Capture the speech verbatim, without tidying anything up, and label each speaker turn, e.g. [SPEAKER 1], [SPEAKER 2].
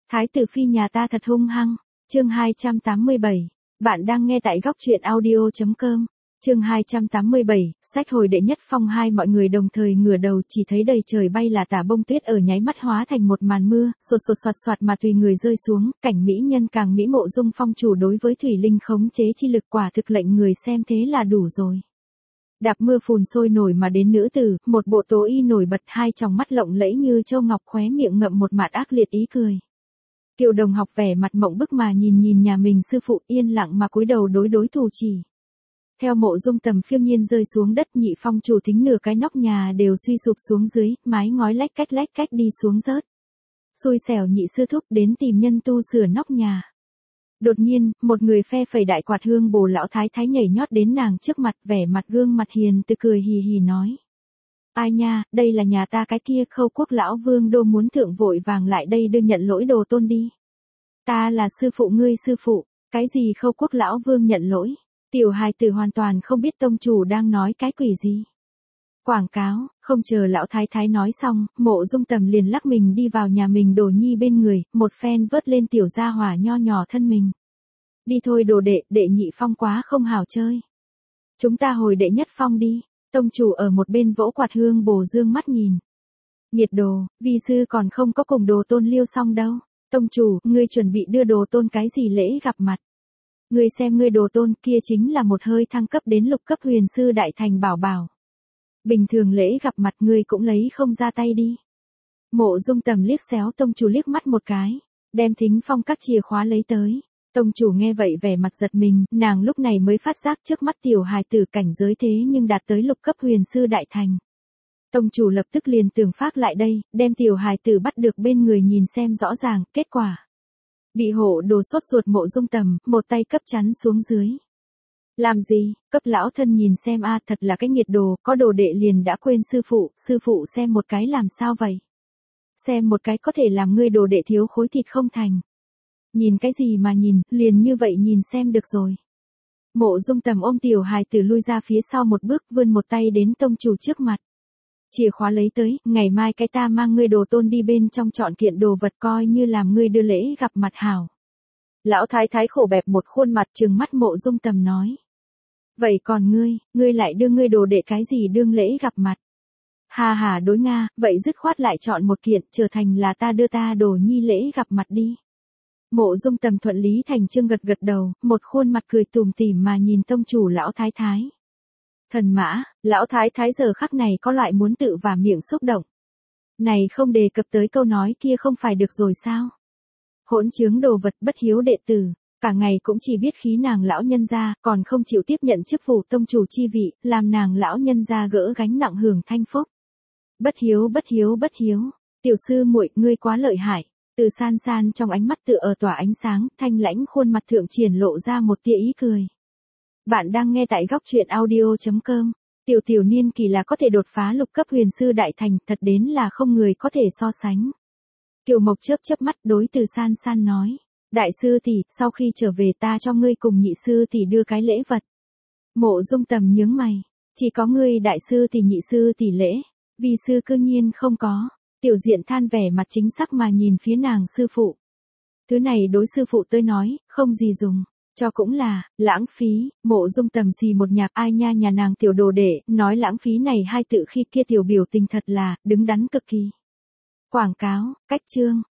[SPEAKER 1] Thái tử phi nhà ta thật hung hăng. Chương hai trăm tám mươi bảy. Bạn đang nghe tại góc truyện audio chấm com. Chương hai trăm tám mươi bảy, sách hồi đệ nhất phong hai. Mọi người đồng thời ngửa đầu, chỉ thấy đầy trời bay là tả bông tuyết ở nháy mắt hóa thành một màn mưa, sột sột soạt soạt mà tùy người rơi xuống, cảnh mỹ nhân càng mỹ. Mộ Dung Phong chủ đối với thủy linh khống chế chi lực quả thực lệnh người xem thế là đủ rồi. Đạp mưa phùn sôi nổi mà đến nữ tử, một bộ tố y nổi bật, hai tròng mắt lộng lẫy như châu ngọc, khóe miệng ngậm một mạt ác liệt ý cười. Kiều Đồng học vẻ mặt mộng bức mà nhìn nhìn nhà mình sư phụ, yên lặng mà cúi đầu đối đối thủ chỉ. Theo Mộ Dung Tầm phiêu nhiên rơi xuống đất, Nhị Phong chủ thính nửa cái nóc nhà đều suy sụp xuống dưới, mái ngói lách cách lách cách đi xuống rớt. Xui xẻo nhị sư thúc đến tìm nhân tu sửa nóc nhà. Đột nhiên, một người phe phẩy đại quạt hương bồ lão thái thái nhảy nhót đến nàng trước mặt, vẻ mặt gương mặt hiền từ cười hì hì nói. Ai nha, đây là nhà ta cái kia Khâu Quốc lão vương đô muốn thượng vội vàng lại đây đưa nhận lỗi đồ tôn đi. Ta là sư phụ ngươi sư phụ, cái gì Khâu Quốc lão vương nhận lỗi? Tiểu hài tử hoàn toàn không biết tông chủ đang nói cái quỷ gì. Quảng cáo, không chờ lão thái thái nói xong, Mộ Dung Tầm liền lắc mình đi vào nhà mình đồ nhi bên người, một phen vớt lên tiểu gia hỏa nho nhỏ thân mình. Đi thôi đồ đệ, đệ nhị phong quá không hảo chơi. Chúng ta hồi đệ nhất phong đi. Tông chủ ở một bên vỗ quạt hương bồ dương mắt nhìn. Nhiệt đồ, vi sư còn không có cùng đồ tôn liêu xong đâu. Tông chủ, ngươi chuẩn bị đưa đồ tôn cái gì lễ gặp mặt? Ngươi xem ngươi đồ tôn kia chính là một hơi thăng cấp đến lục cấp huyền sư đại thành bảo bảo. Bình thường lễ gặp mặt ngươi cũng lấy không ra tay đi. Mộ Dung Tầm liếc xéo tông chủ liếc mắt một cái, đem thính phong các chìa khóa lấy tới. Tông chủ nghe vậy vẻ mặt giật mình, nàng lúc này mới phát giác trước mắt tiểu hài tử cảnh giới thế nhưng đạt tới lục cấp huyền sư đại thành. Tông chủ lập tức liền tưởng phát lại đây, đem tiểu hài tử bắt được bên người nhìn xem rõ ràng, kết quả. Bị hộ đồ sốt ruột Mộ Dung Tầm, một tay cấp chắn xuống dưới. Làm gì, cấp lão thân nhìn xem a, thật là cái nghiệt đồ, có đồ đệ liền đã quên sư phụ, sư phụ xem một cái làm sao vậy? Xem một cái có thể làm ngươi đồ đệ thiếu khối thịt không thành. Nhìn cái gì mà nhìn, liền như vậy nhìn xem được rồi. Mộ Dung Tầm ôm tiểu hài tử lui ra phía sau một bước, vươn một tay đến tông chủ trước mặt. Chìa khóa lấy tới, ngày mai cái ta mang ngươi đồ tôn đi bên trong chọn kiện đồ vật coi như làm ngươi đưa lễ gặp mặt hảo. Lão thái thái khổ bẹp một khuôn mặt trừng mắt Mộ Dung Tầm nói. Vậy còn ngươi, ngươi lại đưa ngươi đồ đệ cái gì đương lễ gặp mặt? Hà hà đối Nga, vậy dứt khoát lại chọn một kiện, trở thành là ta đưa ta đồ nhi lễ gặp mặt đi. Mộ Dung Tầm thuận lý thành chương gật gật đầu, một khuôn mặt cười tủm tỉm mà nhìn tông chủ lão thái thái. Thần mã, lão thái thái giờ khắc này có loại muốn tự vả miệng xúc động. Này không đề cập tới câu nói kia không phải được rồi sao? Hỗn trướng đồ vật bất hiếu đệ tử, cả ngày cũng chỉ biết khí nàng lão nhân gia, còn không chịu tiếp nhận chức vụ tông chủ chi vị, làm nàng lão nhân gia gỡ gánh nặng hưởng thanh phúc. Bất hiếu bất hiếu bất hiếu, tiểu sư muội ngươi quá lợi hại. Từ San San trong ánh mắt tựa ở tỏa ánh sáng, thanh lãnh khuôn mặt thượng triển lộ ra một tia ý cười. Bạn đang nghe tại góc truyện audio chấm com. Tiểu tiểu niên kỳ là có thể đột phá lục cấp huyền sư đại thành, thật đến là không người có thể so sánh. Kiều Mộc chớp chớp mắt đối Từ San San nói. Đại sư tỷ, sau khi trở về ta cho ngươi cùng nhị sư tỷ đưa cái lễ vật. Mộ Dung Tầm nhướng mày. Chỉ có ngươi đại sư tỷ nhị sư tỷ lễ. Vi sư cương nhiên không có. Tiểu Diện than vẻ mặt chính xác mà nhìn phía nàng sư phụ. Thứ này đối sư phụ tôi nói, không gì dùng, cho cũng là, lãng phí. Mộ Dung Tầm xì một nhạc, ai nha nhà nàng tiểu đồ đệ, nói lãng phí này hai tự khi kia tiểu biểu tình thật là, đứng đắn cực kỳ. Quảng cáo, cách chương,